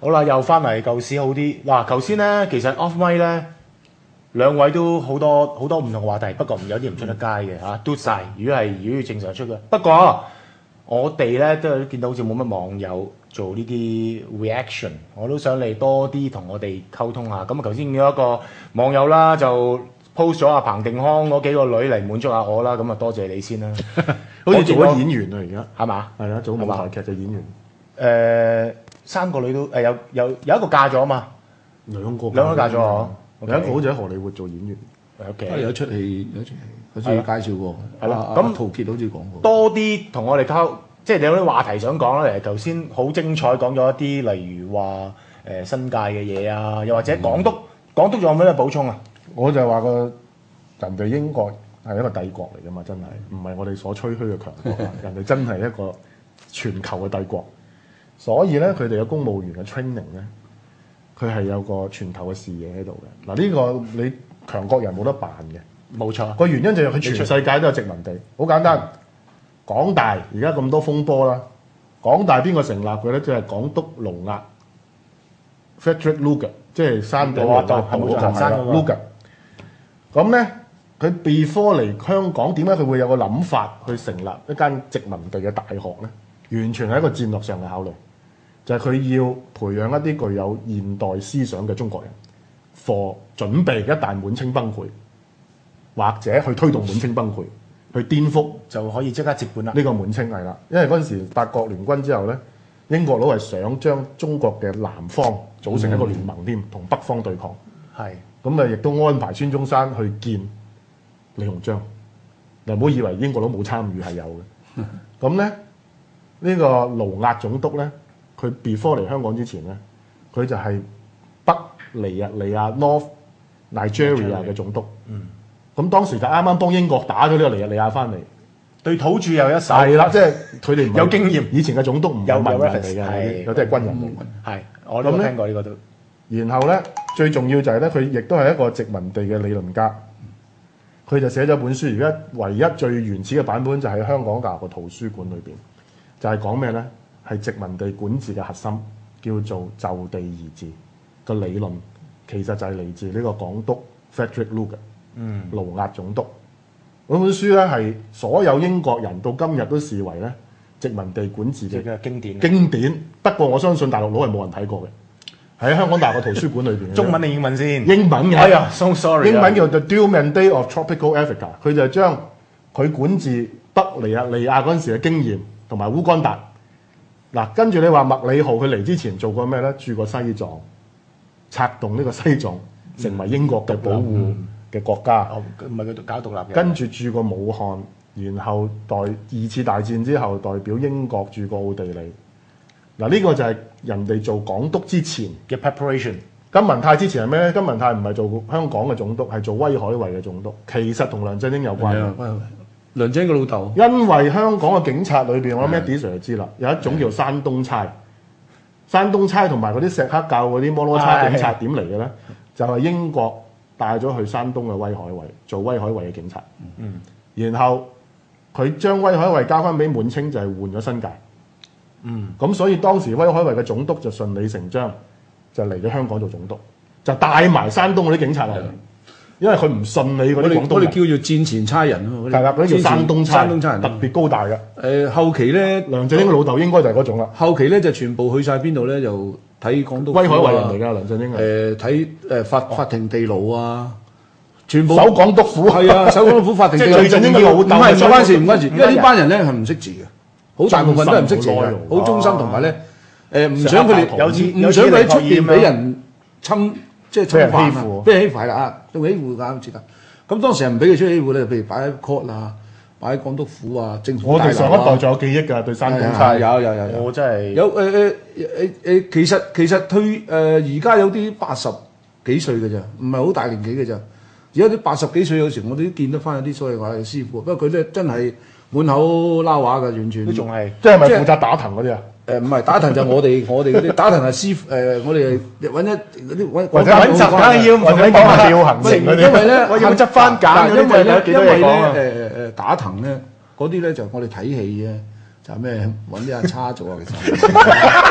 好啦，又翻嚟舊市好啲。嗱，頭先咧其實 off mic 咧兩位都好多唔同嘅話題，不過有啲唔出得街嘅嚇，嘟晒。如果要正常出嘅，不過我哋咧都見到好似冇乜網友做呢啲 reaction， 我都想你多啲同我哋溝通下。咁啊，頭先見到一個網友啦，就 post 咗阿彭定康嗰幾個女嚟滿足下我啦，咁啊多謝你先啦。 好似做咗演員啊，而家係嘛？ 係啊，做舞台劇嘅演員。 三個女都有一個嫁咗啊嘛，兩個嫁咗啊， 有一個好似喺荷里活做演員。 有一出戲，好似介紹過。 係啦，咁陶傑好似講過。 多啲同我哋溝，即係你有啲話題想講啦。頭先好精彩講咗一啲，例如話新界嘅嘢啊，又或者港督仲有咩補充啊？ 我就話個人哋英國係一個帝國嚟㗎嘛，真係唔係我哋所吹噓嘅強國啊！人哋真係一個全球嘅帝國，所以咧佢哋嘅公務員嘅 training 咧，佢係有個全球嘅視野喺度嘅。嗱，呢個你強國人冇得辦嘅， 冇錯。 個原因就係佢全世界都有殖民地，好簡單。港大而家咁多風波啦，港大邊個成立嘅咧？即係港督盧押 Frederick Lugard， 即係山頂盧押係冇錯Lugard。咁咧，佢 before 嚟香港，點解佢會有個諗法去成立一間殖民地嘅大學咧？完全係一個戰略上嘅考慮，就係佢要培養一啲具有現代思想嘅中國人，for 準備一旦滿清崩潰，或者去推動滿清崩潰，去顛覆就可以即刻接管啦。 呢個滿清係啦，因為嗰陣時八國聯軍之後咧，英國佬係想將中國嘅南方組成一個聯盟添，同北方對抗。 係咁啊，亦都安排孫中山去見李鴻章。嗱，唔好以為英國佬冇參與，係有嘅。咁咧，呢個盧押總督咧，佢 before 嚟香港之前咧，佢就係北尼日利亞 North Nigeria 嘅總督。咁當時就啱啱幫英國打咗呢個尼日利亞翻嚟， 對土著又一手。 係啦，即係佢哋有經驗。 以前嘅總督唔係文人嚟嘅，有啲係軍人嚟嘅。 係，我都聽過呢個都。 然後咧，最重要就係咧，佢亦都係一個殖民地嘅理論家。佢就寫咗本書，而家唯一最原始嘅版本就喺香港大學嘅圖書館裏邊，就係講咩咧？係殖民地管治嘅核心，叫做就地而治個理論，其實就係嚟自呢個港督 Frederick Lugard，盧押總督。嗰本書咧係所有英國人到今日都視為咧殖民地管治嘅經典。不過我相信大陸佬係冇人睇過嘅。喺香港大學圖書館裏邊， 中文定英文先？ 英文嘅。 哎呀，so sorry。 英文叫 The Dual Mandate of Tropical Africa， 佢就將佢管治北尼日利亞嗰陣時嘅經驗同埋烏干達。嗱，跟住你話麥理浩佢嚟之前做過咩咧？駐過西藏，策動呢個西藏成為英國嘅保護嘅國家。 唔係佢搞獨立嘅。 跟住駐過武漢，然後二次大戰之後代表英國駐過奧地利。嗱，呢個就係人哋做港督之前嘅 preparation。 金文泰之前係咩咧？金文泰唔係做香港嘅總督，係做威海衛嘅總督。其實同梁振英有關嘅。 梁振英嘅老豆。 因為香港嘅警察裏邊，我諗 Eddie Sir 就知啦，有一種叫山東差。山東差同埋嗰啲石黑教嗰啲摩羅差警察點嚟嘅咧？就係英國帶咗去山東嘅威海衛做威海衛嘅警察。然後佢將威海衛交翻俾滿清，就係換咗新界。咁所以當時威海衛嘅總督就順理成章就嚟咗香港做總督，就帶埋山東嗰啲警察嚟，因為佢唔信你嗰啲廣東人。 我哋叫做戰前差人咯。 係啦，嗰啲叫山東差。 山東差人特別高大嘅。 後期咧， 梁振英嘅老豆應該就係嗰種啦。 後期咧就全部去晒邊度咧？就睇港督。 威海衛人嚟㗎，梁振英睇法庭地牢啊，全部守港督府係啊，守港督府法庭地牢。 最緊要唔係唔關事，唔關事，因為呢班人咧係唔識字嘅。好大部分都係唔識字嘅，好忠心同埋咧，唔想佢哋唔想佢喺出邊俾人侵犯啊，俾人欺負係啦啊，仲欺負㗎，知得。咁當時係唔俾佢出去欺負咧，譬如擺喺 court 啊，擺喺港督府啊，政府大樓啊。 我哋上一代仲有記憶㗎，對山東差。 有， 我真係有其實退而家有啲80幾歲嘅啫，唔係好大年紀嘅啫。而家啲80幾歲有時我哋都見得翻有啲所謂話嘅師傅，不過佢咧真係。滿口撈話嘅，完全都仲係， 即係咪負責打藤嗰啲啊？ 唔係打藤就我哋嗰啲打藤係師傅我哋揾一嗰啲揾集梗係要或者講下調行程嗰啲， 因為咧我要執翻揀， 因為咧打藤咧嗰啲咧就我哋睇戲嘅，就係咩揾啲阿叉做啊，其實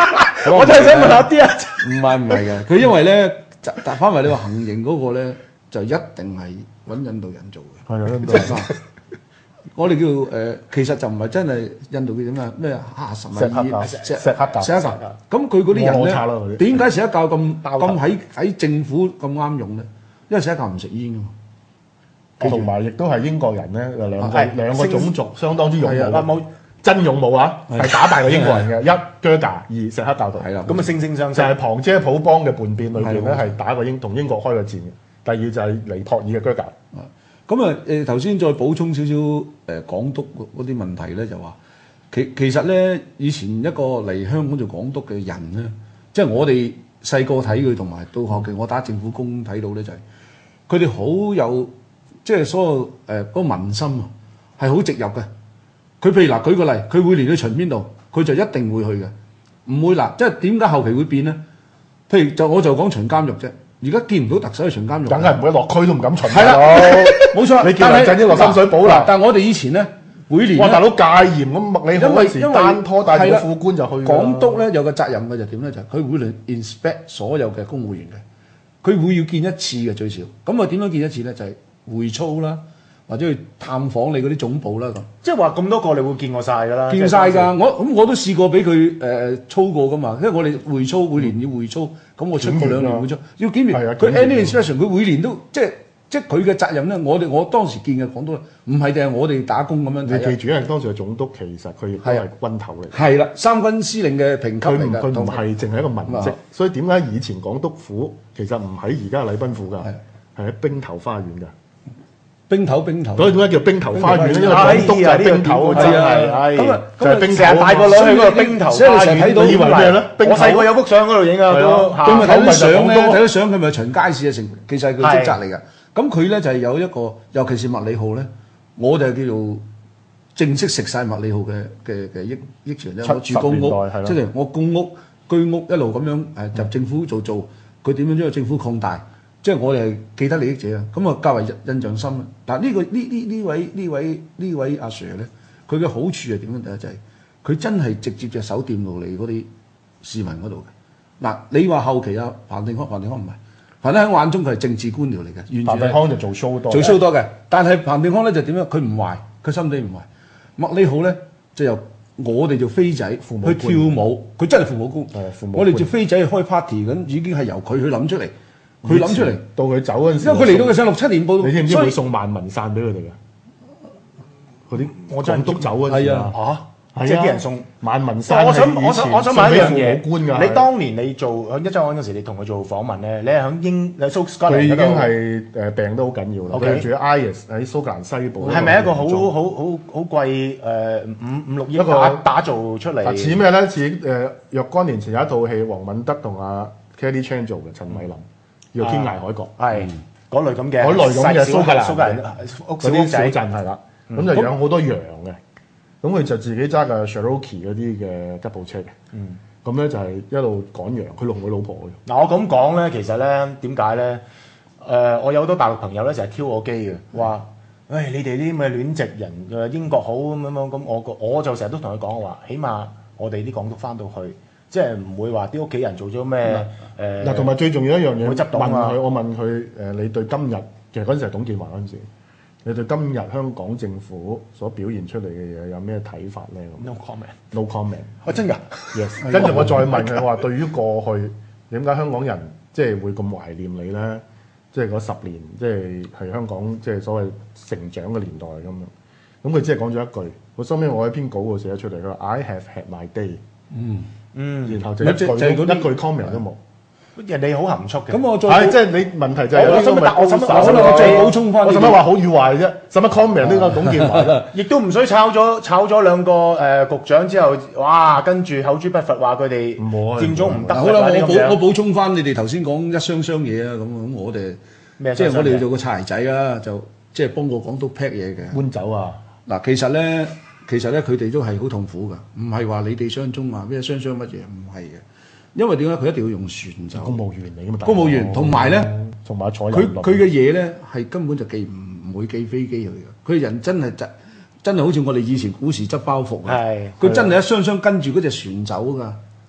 我真係想問下啲啊， 唔係嘅，佢因為咧，但翻嚟你話行刑嗰個咧，就一定係揾印度人做嘅。 係啊，印度人我哋叫其實就唔係真係印度嘅咩哈什米爾石克教。 咁佢嗰啲人摩擦啦佢咧，點解錫克教咁喺政府咁啱用咧？因為錫克教唔食煙㗎嘛。 同埋亦都係英國人咧， 係兩個種族相當之勇係武，真勇武啊，係打敗過英國人嘅。一 Gurkha，二錫克教徒。 係啦， 咁啊惺惺相惜。 就係旁遮普邦嘅叛變裏邊咧，係打過同英國開過戰嘅。第二就係尼泊爾嘅 Gurkha。 咁啊頭先再補充少少港督嗰啲問題咧，就話其實咧以前一個嚟香港做港督嘅人咧，即係我哋細個睇佢同埋到後期我打政府工睇到咧，就係佢哋好有即係所有嗰個民心啊，係好直入嘅。佢譬如嗱舉個例，佢每年去巡邊度，佢就一定會去嘅，唔會嗱。即係點解後期會變咧？譬如我就講巡監獄啫。而家見唔到特首去巡監獄， 梗係唔會落區都唔敢巡。 係啦，冇錯。 你叫梁振英落深水埗啦。 但係我哋以前咧，每年哇大佬戒嚴咁，麥理浩嗰時單拖帶個副官就去。 港督咧有個責任嘅就點咧？就係佢會嚟 inspect 所有嘅公務員嘅，佢會要見一次嘅最少。咁啊點樣見一次咧？就係會操啦，或者去探訪你嗰啲總部啦咁。 即係話咁多個你會見過晒㗎啦。 見晒㗎，我都試過俾佢操過㗎嘛，因為我哋會操每年要會操，咁我出過2年會操，要檢驗。佢 annual inspection 佢每年都即係佢嘅責任咧。我當時見嘅講到唔係淨係我哋打工咁樣。 你記住，因為當時嘅總督其實佢亦都係軍頭嚟。 係啦，三軍司令嘅評級嚟㗎。 佢唔係淨係一個文職，所以點解以前港督府其實唔喺而家禮賓府㗎，係喺兵頭花園㗎。 兵頭， 所以點解叫兵頭花園咧？因為港督就係兵頭，真係咁啊，就係兵頭。 成日帶個女去嗰個兵頭花園， 所以你成日睇到以為咩咧？ 我細個有幅相嗰度影啊， 咁咪睇啲相咧，睇啲相佢咪巡街市啊，成其實係佢職責嚟㗎。咁佢咧就係有一個，尤其是麥理浩咧，我就叫做正式食晒麥理浩嘅益處咧。我住公屋，即係我公屋居屋一路咁樣入政府做，佢點樣將個政府擴大？即係我哋係既得利益者啊，咁啊較為印象深啦。但係呢位阿 Sir 咧，佢嘅好處係點樣咧？就係佢真係直接隻手掂到你嗰啲市民嗰度嘅。嗱，你話後期啊，彭定康唔係，彭定康眼中佢係政治官僚嚟嘅，完全彭定康就做 show 多嘅。但係彭定康咧就點樣？佢唔壞，佢心地唔壞。麥理浩咧就由我哋做飛仔去跳舞，佢真係父母官。我哋做飛仔去開 party 咁，已經係由佢去諗出嚟。佢諗出嚟， 到佢走嗰陣時， 因為佢嚟到嘅時候6、7年報， 你知唔知會送萬民傘俾佢哋嘅？嗰啲港督走嗰陣時啊， 即係啲人送萬民傘。 我想問一樣嘢，你當年你做喺一週刊嗰時，你同佢做訪問咧，你係喺蘇格蘭嗰度， 佢已經係病得好緊要啦。佢住喺 IS 喺蘇格蘭西部。 係咪一個好貴5-6億打造出嚟？ 似咩咧？似若干年前有一套戲，黃敏德同阿 Kelly Chan 做嘅，陳慧琳。叫天涯海角， 係嗰類咁嘅， 蘇格蘭屋嗰啲小鎮係啦，咁就養好多羊嘅，咁佢就自己揸架 Cherokee 嗰啲嘅吉普車嘅，咁咧就係一路趕羊，佢同佢老婆嘅。 嗱我咁講咧，其實咧點解咧？我有好多大陸朋友咧成日挑我機嘅，話：，喂你哋啲咁嘅亂籍人，英國好咁我就成日都同佢講話，起碼我哋啲港督翻到去。即係唔會話啲屋企人做咗咩嗱，同埋最重要一樣嘢，我問佢你對今日其實嗰陣時係董建華嗰陣時，你對今日香港政府所表現出嚟嘅嘢有咩睇法咧 ？No comment。 No comment。 真㗎 ？Yes。跟住我再問佢話，對於過去點解香港人即係會咁懷念你咧？即係嗰10年，即係香港即係所謂成長嘅年代咁樣。咁佢只係講咗一句，我收尾我喺篇稿度寫咗出嚟，佢話 I have had my day。然後就一句 comment 都冇， 人哋好含蓄嘅。 咁我再即係你問題就係我使再補充翻。 我使乜話好與壞啫？使乜 comment 呢個董建華？ 亦都唔使炒咗2個局長之後，哇！跟住口誅筆伐話佢哋佔中唔得。 好啦，我補充翻你哋頭先講一箱嘢啊，咁我哋即係我哋做個柴仔啊，就即係幫個港督 pack 嘢嘅。 搬走啊！ 嗱，其實咧，佢哋都係好痛苦㗎，唔係話你哋相中啊咩雙乜嘢，唔係嘅。因為點解佢一定要用船走？ 公務員嚟㗎嘛， 公務員同埋咧， 坐佢嘅嘢咧係根本就唔會寄飛機去嘅。佢人真係好似我哋以前古時執包袱啊，佢真係一箱跟住嗰隻船走㗎。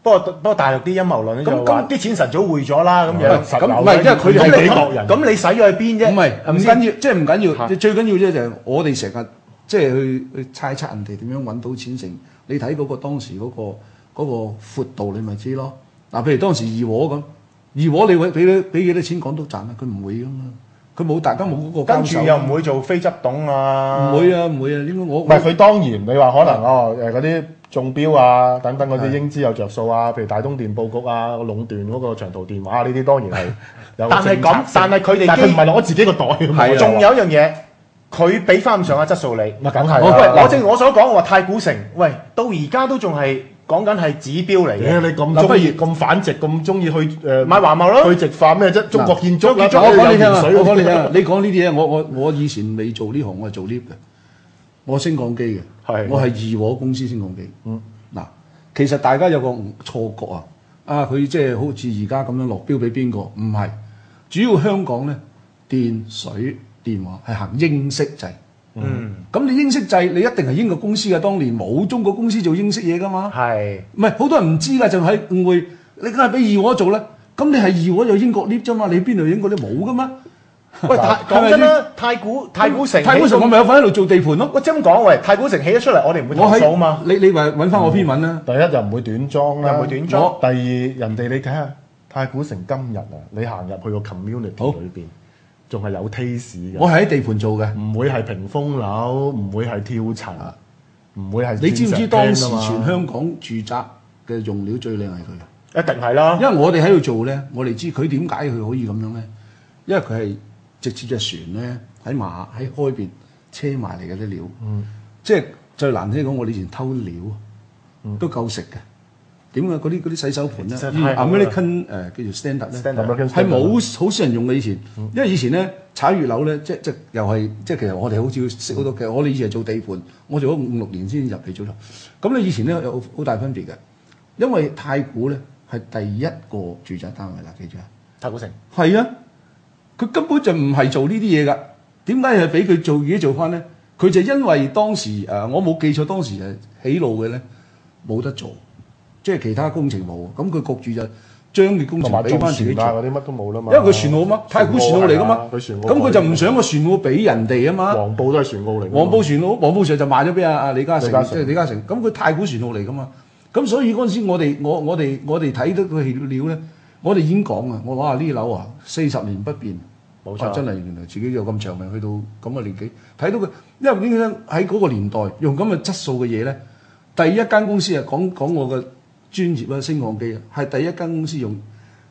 不過大陸啲陰謀論咧就話啲錢晨早匯咗啦咁樣。 咁唔係，因為佢哋咁你係幾國人， 咁你使咗去邊啫？ 唔係唔緊要，即係唔緊要。 嚇最緊要啫就係我哋成日即係去猜測人哋點樣揾到錢成。你睇嗰個當時嗰個闊度，你咪知咯。嗱，譬如當時義和咁，義和你會俾幾多錢港督賺啊？佢唔會噶嘛，佢冇大家冇嗰個交手。 跟住又唔會做非執董啊？ 唔會啊，唔會啊，應該我唔係佢當然你話可能嗰啲中標啊等等嗰啲英資有着數啊，譬如大東電報局啊壟斷嗰個長途電話呢啲當然係有但係咁，但係佢哋但係佢唔係攞自己個袋㗎嘛。 仲有一樣嘢，佢俾翻咁上下質素你。 咪梗係喂， 啦。 我正如我所講，我話太古城，喂，到而家都仲係講緊係指標嚟嘅。 你咁中意咁反直咁中意去買華茂咯， 去直化咩啫？中國建築啦， 我講你聽啊， 有鹽水我講你聽啊，你講呢啲嘢，我以前未做呢行，我係做 lift 嘅，我升降機嘅， 係我係義和公司升降機。嗱，其實大家有個錯覺啊，佢即係好似而家咁樣落標俾邊個？唔係，主要香港咧電水電話係行英式制。咁你英式制，你一定係英國公司嘅。當年冇中國公司做英式嘢噶嘛。 係唔係好多人唔知㗎，就係誤會。你梗係俾義和做啦，咁你係義和有英國 lift 啫嘛，你邊度英國 lift 冇噶嘛？ 喂，講真啦，太古城我咪有份喺度做地盤咯。 喂，即係咁講，喂，太古城起咗出嚟，我哋唔會投訴啊嘛。 你話揾翻我篇文啦。 第一就唔會短裝啦， 又唔會短裝第二人哋你睇下太古城今日啊，你行入去個 community 裏邊，仲係有 taste 嘅。 我係喺地盤做嘅， 唔會係屏風樓，唔會係跳層，唔會係。 你知唔知當時全全香港住宅嘅用料最靚係佢？ 一定係啦， 因為我哋喺度做咧，我哋知佢點解佢可以咁樣咧？因為佢係直接隻船咧喺開邊車埋嚟嘅啲料，即係最難聽講，我哋以前偷料都夠食嘅。點解嗰啲洗手盤咧？American 叫做 standard 咧，係冇好少人用嘅以前，因為以前咧炒月樓咧，即又係即係其實我哋好似識好多，其實我哋以前係做地盤，我做咗5、6年先入嚟做啦。咁你以前咧有好大分別嘅，因為太古咧係第一個住宅單位啦，記住啊！ 太古城係啊，佢根本就唔係做呢啲嘢㗎。點解係俾佢做自己做翻咧？佢就因為當時我冇記錯，當時起路嘅咧冇得做。即係其他工程冇，咁佢焗住就將嘅工程俾翻自己做。 嗰啲乜都冇啦嘛。 因為佢船澳嘛，太古船澳嚟噶嘛。 咁佢就唔想個船澳俾人哋啊嘛。 黃埔都係船澳嚟。 黃埔船澳，黃埔上就賣咗俾阿李嘉誠，即係李嘉誠。咁佢太古船澳嚟噶嘛。咁所以嗰陣時我哋睇到個料咧，我哋已經講啊，我話呢樓啊40年不變， 冇錯， 真係原來自己有咁長命，去到咁嘅年紀，睇到佢，因為點解喺嗰個年代用咁嘅質素嘅嘢咧？第一間公司啊，講我嘅專業啦，升降機啊，係第一間公司用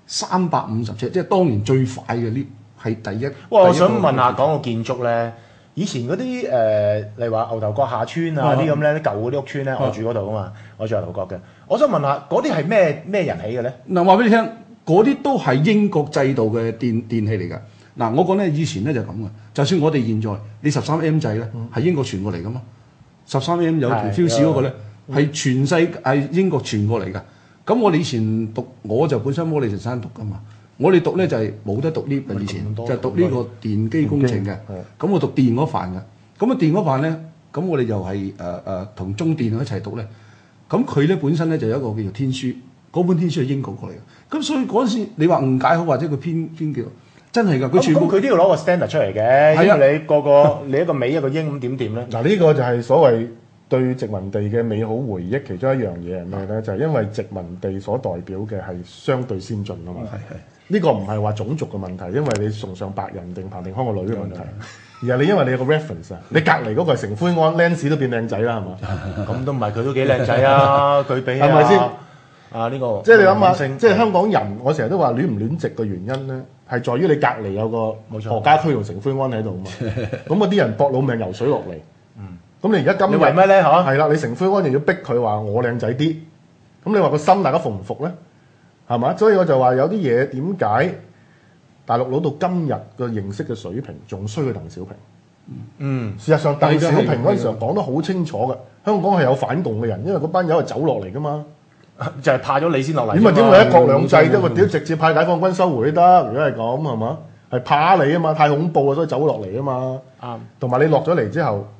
350尺，即係當年最快嘅 lift，係第一。 哇！我想問下講個建築咧，以前嗰啲例如話牛頭角下村啊啲咁咧，啲舊嗰啲屋村咧，我住嗰度啊嘛，我住牛頭角嘅。我想問下嗰啲係咩人起嘅咧？ 嗱，話俾你聽，嗰啲都係英國製造嘅電器嚟㗎。嗱，我講咧以前咧就咁嘅，就算我哋現在你13M 掣咧，係英國傳過嚟㗎嘛，13M 有條 fuse 嗰個咧。係全世係英國傳過嚟㗎，咁我哋以前讀，我就本身摩理神山讀㗎嘛，我哋讀咧就係冇得讀 lift 嘅以前，就係讀呢個電機工程嘅，咁我讀電嗰範嘅，咁啊電嗰範咧，咁我哋又係同中電一齊讀咧，咁佢咧本身咧就有一個叫做天書，嗰本天書係英國過嚟嘅，咁所以嗰陣時你話誤解好或者佢偏叫，真係㗎，佢全部佢都要攞個 standard 出嚟嘅，因為你個你一個尾一個英咁點掂咧？ 嗱呢個就係所謂對殖民地嘅美好回憶，其中一樣嘢係咩咧？就係因為殖民地所代表嘅係相對先進啊嘛。呢個唔係話種族嘅問題，因為你崇尚白人定彭定康個女嘅問題，而係你因為你有個 reference 啊，你隔離嗰個係成奎安 Lance 都變靚仔啦，係嘛？ 咁都唔係，佢都幾靚仔啊！佢比係咪先？ 啊呢個即係你諗下，即係香港人，我成日都話亂唔亂直嘅原因咧，係在於你隔離有個何家駒同成奎安喺度啊嘛。咁嗰啲人搏老命游水落嚟。咁你而家今日為咩咧？嚇係啦，你成奎安又要逼佢話我靚仔啲，咁你話個心大家服唔服咧？係嘛？所以我就話有啲嘢點解大陸佬到今日個認識嘅水平仲衰過鄧小平？事實上鄧小平嗰陣時候講得好清楚嘅，香港係有反共嘅人，因為嗰班友係走落嚟噶嘛， 就係怕咗你先落嚟。 點啊？點會一國兩制啫？屌直接派解放軍收回都得，如果係咁係嘛？係怕你啊嘛，太恐怖啊，所以走落嚟啊嘛。 啱。 同埋你落咗嚟之後。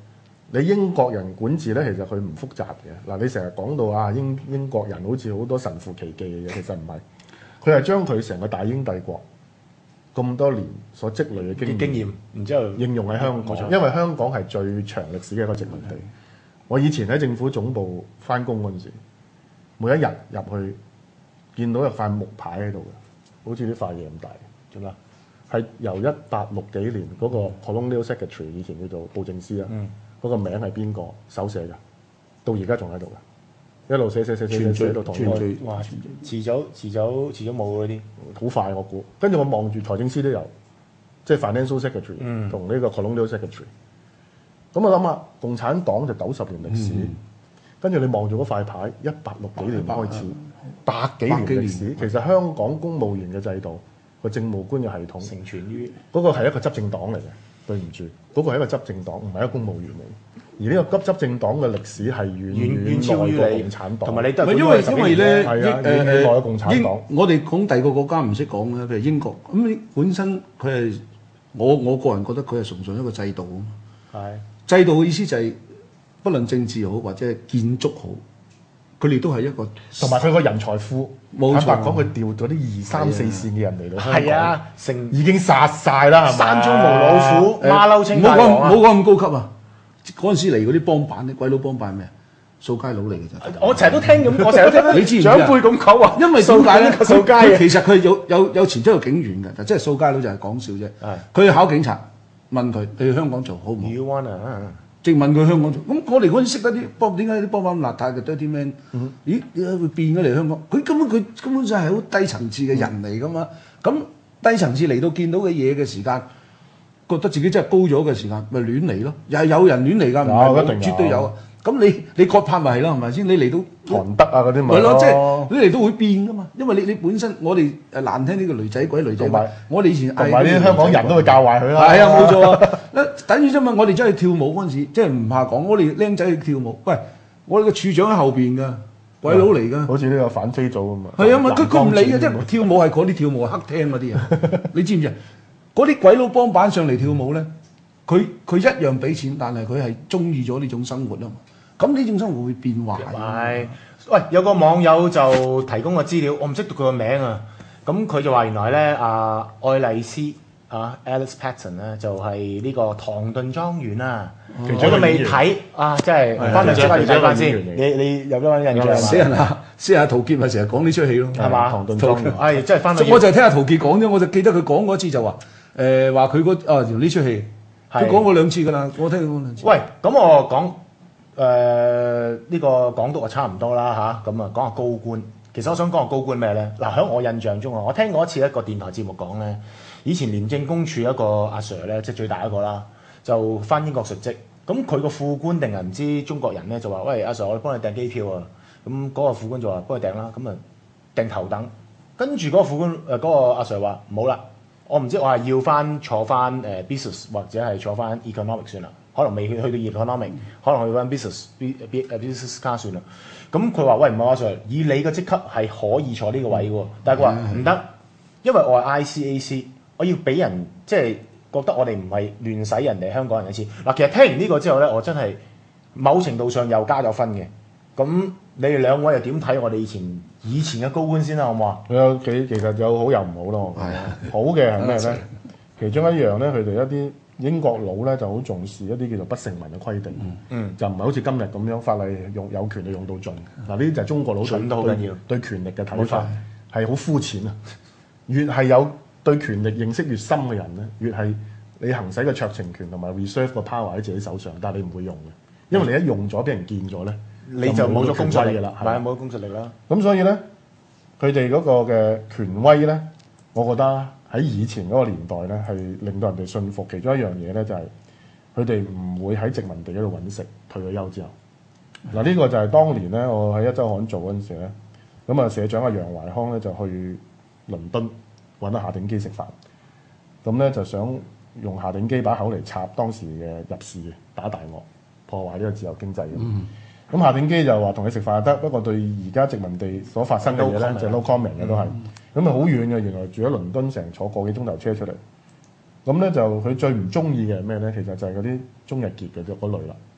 你英國人管治咧，其實佢唔複雜嘅。嗱，你成日講到啊英國人好似好多神乎其技嘅嘢，其實唔係。佢係將佢成個大英帝國咁多年所積累嘅經驗， 然之後應用喺香港， 冇錯因為香港係最長歷史嘅一個殖民地。我以前喺政府總部翻工嗰陣時，每一日入去見到有塊木牌喺度嘅，好似呢塊嘢咁大，做咩？係由1860幾年嗰個 Colonial Secretary 以前叫做布政司啊，嗰個名係邊個手寫㗎？到而家仲喺度㗎，一路寫到同我哇！遲早冇嗰啲， 好快我估。跟住我望住財政司都有，即係 Financial Secretary 同呢個 Colonial Secretary。咁我諗下，共產黨就90年歷史，跟住你望住嗰塊牌，160幾年開始，100幾年歷史。其實香港公務員嘅制度，個政務官嘅系統成全於嗰個係一個執政黨嚟嘅，對唔住，嗰個係一個執政黨，唔係一個公務員嚟。而呢個執政黨嘅歷史係遠超於過共產黨， 同埋你都係因為咧， 遠耐過共產黨。 我哋講第二個國家唔識講咧，譬如英國咁，你本身佢係我個人覺得佢係崇尚一個制度啊嘛。制度嘅意思就係不論政治好或者係建築好，佢哋都係一個同埋佢個人才庫。 冇錯， 坦白講，佢調咗啲2、3、4線嘅人嚟到香港， 已經殺晒啦，係咪？ 山中無老虎，馬騮青大王啊！ 唔好講咁高級啊！嗰陣時嚟嗰啲幫辦，啲鬼佬幫辦咩？掃街佬嚟嘅咋？ 我成日都聽咁，我成日都聽你知唔知長輩咁講話， 因為點解咧？ 掃街嘅其實佢有前車有警員嘅，即係掃街佬就係講笑啫。佢去考警察，問佢你去香港做好唔好？ You wanna 即問佢香港做，咁我哋嗰陣識得啲幫，點解啲幫辦邋遢嘅 dirty man？咦，點解會變咗嚟香港？佢根本上係好低層次嘅人嚟噶嘛。咁低層次嚟到見到嘅嘢嘅時間，覺得自己真係高咗嘅時間，咪亂嚟咯。又係有人亂嚟㗎，唔係冇絕對有。咁你割拍咪係咯，係咪先？你嚟到韓德啊嗰啲咪係咯，即係你嚟到會變㗎嘛。因為你本身我哋難聽呢個女仔鬼，我哋以前同埋啲香港人都會教壞佢啦。 係啊，冇錯啊。等於啫嘛，我哋真係跳舞嗰陣時，即係唔怕講，我哋僆仔去跳舞。喂，我哋個處長喺後邊㗎，鬼佬嚟㗎。 好似呢個反飛組咁嘛。 係啊嘛，佢唔理嘅，即係跳舞係嗰啲跳舞係黑廳嗰啲啊。你知唔知啊？嗰啲鬼佬幫辦上嚟跳舞咧，佢一樣俾錢，但係佢係中意咗呢種生活啊嘛。咁呢種生活會變壞。 係，喂，有個網友就提供個資料，我唔識讀佢個名啊。咁佢就話原來咧，愛麗絲Alice Patton 咧就係呢個唐頓莊園啊。我都未睇啊，真係翻嚟再睇翻先。你有冇印象？ 死人啊！死人陶傑咪成日講呢出戲咯， 係嘛？唐頓莊園，係真係翻嚟。 我就係聽阿陶傑講啫，我就記得佢講嗰次就話話佢原來呢出戲，佢講過2次㗎啦，我聽佢講2次。 喂，咁我講。呢個港督啊差唔多啦嚇，咁啊講下高官。其實我想講下高官咩咧？嗱，喺我印象中啊，我聽過一次一個電台節目講咧，以前廉政公署一個阿 Sir 咧，即係最大一個啦，就翻英國述職。咁佢個副官定係唔知中國人咧，就話：喂，阿 Sir，我哋幫你訂機票啊！咁嗰個副官就話：幫你訂啦。咁啊訂頭等。跟住嗰個副官嗰個阿 Sir 話：唔好啦，我唔知我係要坐翻business 或者係坐翻 economic 算啦。可能未去到 economic，可能去揾 business class 算啦。咁佢話：喂，唔係阿 Sir，以你嘅職級係可以坐呢個位嘅喎。但係佢話唔得，因為我係 ICAC，我要俾人即係覺得我哋唔係亂使人哋香港人嘅錢。嗱，其實聽完呢個之後咧，我真係某程度上又加咗分嘅。咁你哋兩位又點睇我哋以前嘅高官先啦？好唔好啊？ 其實有好有唔好咯。好嘅係咩咧？其中一樣咧，佢哋一啲英國佬咧就好重視一啲叫做不成文嘅規定，就唔係好似今日咁樣法例有權就用到盡。嗱，呢啲就係中國佬對權力嘅睇法係好膚淺啊！越係有對權力認識越深嘅人咧，越係你行使嘅酌情權同埋 reserve 個 power 喺自己手上，但係你唔會用嘅，因為你一用咗俾人見咗咧，你就冇咗公信力㗎啦，係咪冇咗公信力啦？咁所以咧，佢哋嗰個嘅權威咧，我覺得喺以前嗰個年代咧，係令到人哋信服。其中一樣嘢咧，就係佢哋唔會喺殖民地嗰度揾食，退咗休之後。嗱，呢個就係當年咧，我喺一週刊做嗰陣時咧，咁啊社長阿楊懷康咧就去倫敦揾阿夏鼎基食飯，咁咧就想用夏鼎基把口嚟插當時嘅入士打大鱷，破壞呢個自由經濟咁夏鼎基就話同你食飯就得，不過對而家殖民地所發生嘅嘢咧就 no comment 嘅都係。咁啊好遠嘅，原來住喺倫敦，成坐個幾鐘頭車出嚟。咁咧就佢最唔中意嘅係咩咧？其實就係嗰啲中日傑嘅嗰類啦。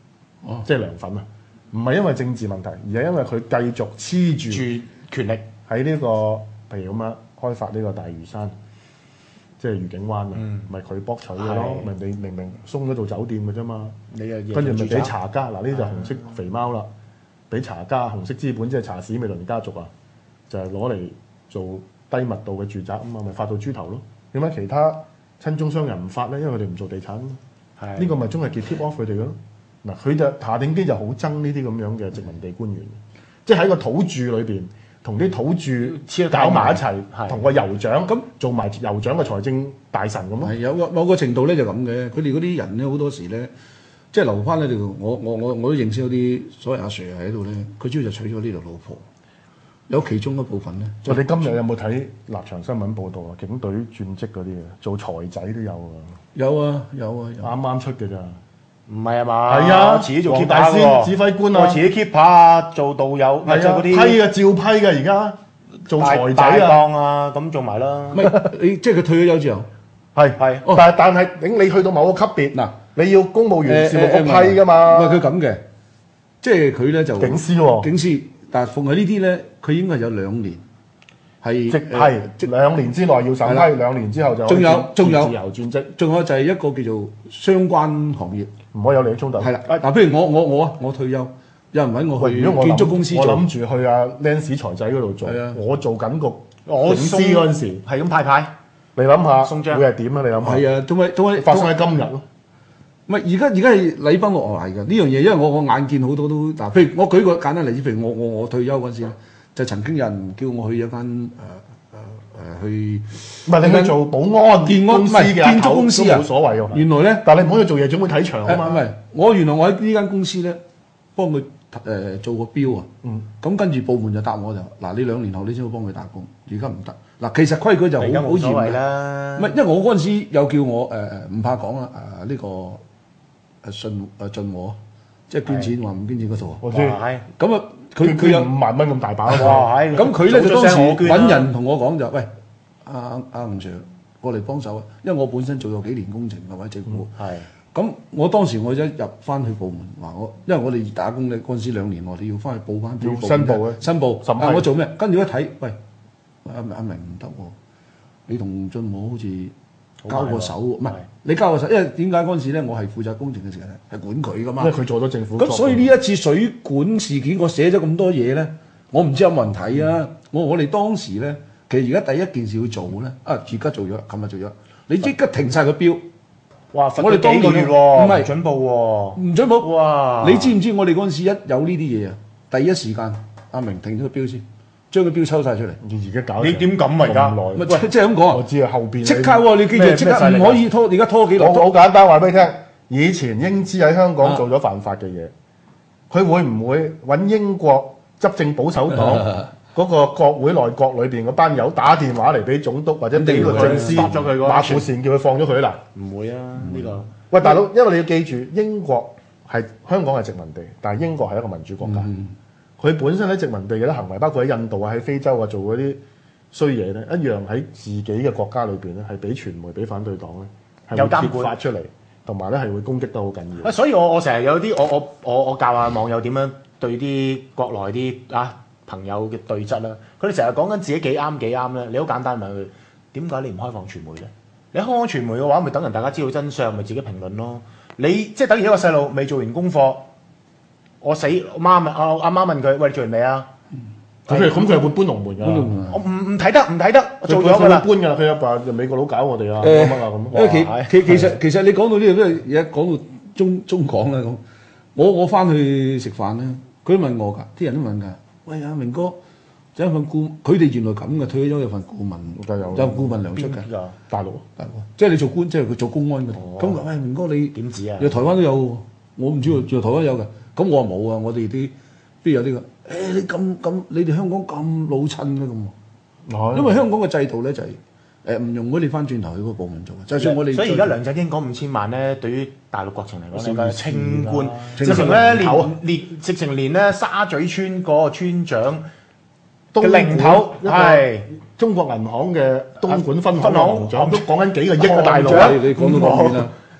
即係涼粉啊，唔係因為政治問題，而係因為佢繼續黐住權力喺呢個譬如咁樣開發呢個大嶼山，即係愉景灣啊，咪佢博取嘅咯，咪你明明鬆咗做酒店嘅啫嘛，跟住咪俾查家嗱呢就紅色肥貓啦，俾查家紅色資本即係查史美倫家族啊，就係攞嚟做低密度嘅住宅啊嘛，咪發到豬頭咯。點解其他親中商人唔發咧？因為佢哋唔做地產。呢個咪中日結 tip off 佢哋嘅咯。嗱，佢就夏鼎基就好憎呢啲咁樣嘅殖民地官員，即係喺個土著裏邊同啲土著搞埋一齊，同個酋長咁做埋酋長嘅財政大臣咁咯。 係有某個程度咧就咁嘅，佢哋嗰啲人咧好多時咧，即係留翻喺度。我都認識有啲所謂阿 Sir 喺度咧，佢主要就娶咗呢度老婆。有其中一部分咧， 你今日有冇睇立場新聞報導啊？警隊轉職嗰啲啊，做財仔都有啊。 有啊， 啱啱出嘅咋。 唔係啊嘛？ 係啊， 我遲啲做 keep 大仙指揮官啊， 我遲啲 keep 下做導遊， 係啊，批嘅照批嘅而家做財仔啊，咁做埋啦。 唔係你即係佢退咗休之後， 係，但係你去到某個級別嗱， 你要公務員事務局批㗎嘛。 唔係佢咁嘅，即係佢咧就警司喎， 警司，但係逢係呢啲咧，佢應該有2年。係即2年之內要審批，2年之後就仲有自由轉職， 仲有就係一個叫做相關行業， 唔可以有利益衝突。 係啦，嗱，譬如我退休，有人揾我去建築公司做， 我諗住去阿 Lance 財仔嗰度做，我做緊個警司嗰陣時係咁派牌， 你諗下送章會係點啊？你諗下， 係啊，仲係發生喺今日咯。 唔係而家係禮崩樂壞㗎呢樣嘢，因為我眼見好多都嗱，譬如我舉個簡單例子，譬如我退休嗰陣時咧，就曾經有人叫我去一間去， 唔係你去做保安公司嘅建築公司啊， 冇所謂喎。 原來咧， 但係你唔可以做夜總會睇場啊嘛。 唔係，我原來我喺呢間公司咧幫佢做個標啊。咁跟住部門就答我就嗱，你2年後你先好幫佢打工，而家唔得。嗱，其實規矩就好嚴啦。 唔係，因為我嗰陣時又叫我唔怕講啊，呢個進和，即係捐錢話唔捐錢嗰度。 我知。 咁啊，佢有 5萬蚊咁大把喎。 咁佢咧就當時揾人同我講就喂，阿吳 Sir 過嚟幫手啊，因為我本身做咗幾年工程嘅或者政府。咁我當時我一入翻去部門話因為我哋打工咧嗰陣時2年我哋要翻去報翻表， 申報啊， 申報。我做咩？跟住一睇，喂，阿明唔得喎，你同進和好似交過手，唔係你交過手，因為點解嗰陣時咧我係負責工程嘅時候咧係管佢噶嘛， 因為佢做咗政府。 咁所以呢一次水管事件，我寫咗咁多嘢咧，我唔知有冇人睇啊！我哋當時咧，其實而家第一件事要做咧，而家做咗，琴日做咗，你即刻停晒個標。 哇！ 我哋當幾個月喎，唔係準報喎， 唔準報。 哇！ 你知唔知我哋嗰陣時一有呢啲嘢啊，第一時間阿明停咗個標先，將個標抽晒出嚟。 而家搞你點咁啊？而家咪即係咁講啊！ 我知啊，後邊即刻喎，你記住即刻唔可以拖，而家拖幾耐？ 我好簡單話俾你聽，以前英資喺香港做咗犯法嘅嘢，佢會唔會揾英國執政保守黨嗰個國會內閣裏邊嗰班友打電話嚟俾總督或者俾律政司馬富善叫佢放咗佢啦？ 唔會啊，呢個喂大佬，因為你要記住，英國係香港係殖民地，但係英國係一個民主國家。佢本身喺殖民地嘅啲行為，包括喺印度啊、喺非洲啊做嗰啲衰嘢咧，一樣喺自己嘅國家裏邊咧，係俾傳媒、俾反對黨咧係會揭發出嚟，同埋咧係會攻擊得好緊要。 所以我成日有啲我教下網友點樣對啲國內啲朋友嘅對質啦。佢哋成日講緊自己幾啱幾啱咧，你好簡單問佢點解你唔開放傳媒咧？你開放傳媒嘅話，咪等人大家知道真相，咪自己評論咯。你即係等於一個細路未做完功課。我死，阿媽問佢：喂，你做完未啊？ 咁佢係會搬龍門㗎。 我唔睇得，唔睇得，我做咗㗎啦。 搬㗎啦，佢阿爸就美國佬搞我哋啊，乜啊咁。 其實你講到呢度都係而家講到中港啦咁。我翻去食飯咧，佢都問我㗎，啲人都問㗎。喂，阿明哥，有一份佢哋原來咁嘅，退咗休有份顧問，有顧問糧出㗎。 大陸， 即係你做官，即係佢做公安嘅。咁喂，明哥你點知啊？ 台灣都有喎，我唔知喎，台灣有嘅。咁我話冇啊！我哋啲邊有呢個？你咁，你哋香港咁老襯嘅咁，因為香港嘅制度咧就係唔容許你翻轉頭去嗰個部門做嘅。就算我哋所以而家梁振英講5000萬咧，對於大陸國情嚟講咧，清官直情咧直情連咧沙咀村嗰個村長嘅零頭係中國銀行嘅東莞分行行長都講緊幾個億嘅大陸。 你講到咁遠啦。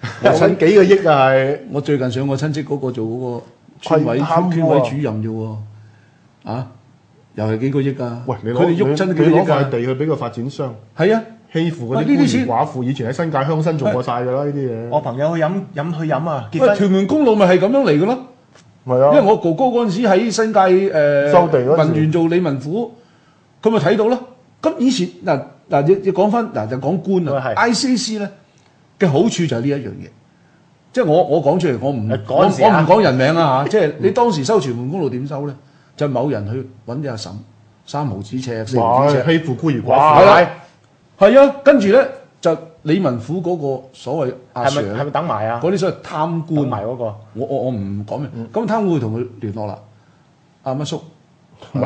我揾幾個億啊係。 我最近上我親戚嗰個做嗰個村委貪污啊村委主任啫喎，啊，又係幾個億啊！ 喂，你佢哋喐親都幾你攞塊個億啊！ 地去俾個發展商係啊， 欺負嗰啲孤喂呢啲錢兒寡婦，以前喺新界鄉紳做過晒㗎啦，呢啲嘢。 我朋友去飲啊，結喂， 婚屯門公路咪係咁樣嚟嘅咯。 係啊， 因為我哥哥嗰陣時喺新界收地嗰陣時文員做理民府，佢咪睇到咯。咁以前嗱，要講翻嗱就講官啊係 ，ICAC 咧嘅好處就係呢一樣嘢，即係我講出嚟，我唔嗰陣時啊我唔講人名啊嚇，即係你當時收屯門公路點收咧？就某人去揾啲阿嬸3毫子尺、4毫哇子尺， 欺負孤兒寡哇婦。 係啦，係啊，跟住咧就理民府嗰個所謂阿係 Sir 咪係咪等埋啊？ 嗰啲所謂貪官等埋嗰個， 我唔講明，咁貪官會同佢聯絡啦，阿乜叔。 哇！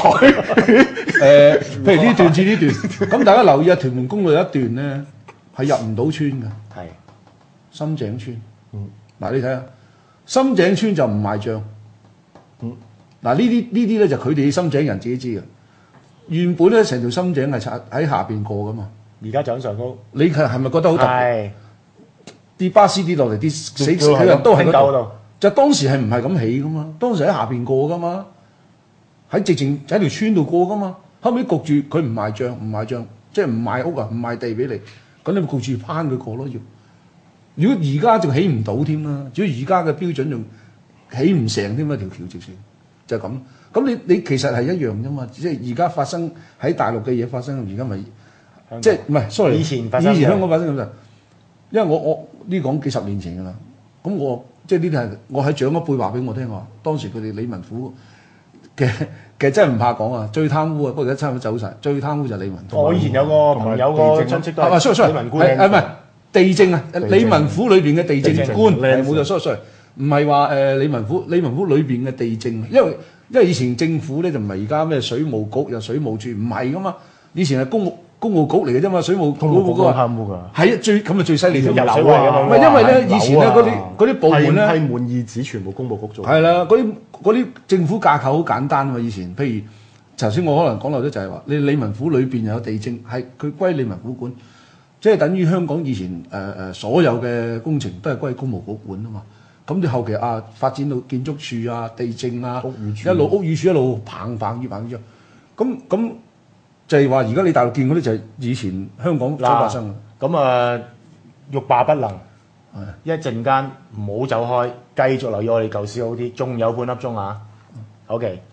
譬如呢段至呢段，咁大家留意下屯門公路有一段咧係入唔到村嘅， 係深井村。嗱你睇下，深井村就唔賣帳。嗱呢啲咧就佢哋深井人自己知嘅。原本咧成條深井係喺下邊過噶嘛， 而家就喺上高， 你係咪覺得好特別？ 係跌巴士跌落嚟，跌死都係人都喺嗰度。 喺嗰度， 就當時係唔係咁起噶嘛？當時喺下邊過噶嘛，喺直情喺條村度過噶嘛。後尾焗住佢唔賣帳，即係唔賣屋啊，唔賣地俾你，咁你咪焗住攀佢過咯要。如果而家仲起唔到添啦，主要而家嘅標準仲起唔成添啦，條橋直情就係咁。咁你其實係一樣啫嘛，即係而家發生喺大陸嘅嘢發生，而家咪即係唔係？sorry， 以前發生嘅以前香港發生咁就，因為我呢講幾十年前㗎啦。咁我即係呢啲係我喺長一輩話俾我聽話，當時佢哋理民府嘅真係唔怕講啊，最貪污啊，不過而家差唔多走晒，最貪污就係理民府。 我以前有個朋友個親戚都係 sorry， 理民官， 唔係地政啊， 政理民府裏邊嘅地政官地政係冇錯，sorry，唔係話理民府裏邊嘅地政，因為以前政府咧就唔係而家咩水務局又水務處，唔係噶嘛，以前係公務局嚟嘅啫嘛，水務公務局嗰個貪污㗎。 係啊，最犀利添， 入水位㗎嘛唔係因為咧，以前咧嗰啲部門咧。 係滿意紙全部公務局做。 係啦，嗰啲政府架構好簡單喎。以前譬如頭先我可能講漏咗就係話，你理民府裏邊有地政，係佢歸理民府管，即係等於香港以前所有嘅工程都係歸公務局管啊嘛。咁你後期發展到建築署啊、地政啊， 屋宇署屋宇署一路彭越咗。咁就係話，而家你大陸見嗰啲就係以前香港所發生嘅。 咁啊，欲罷不能，一陣間唔好走開，繼續留意我哋舊時好啲，仲有半粒鐘啊。OK。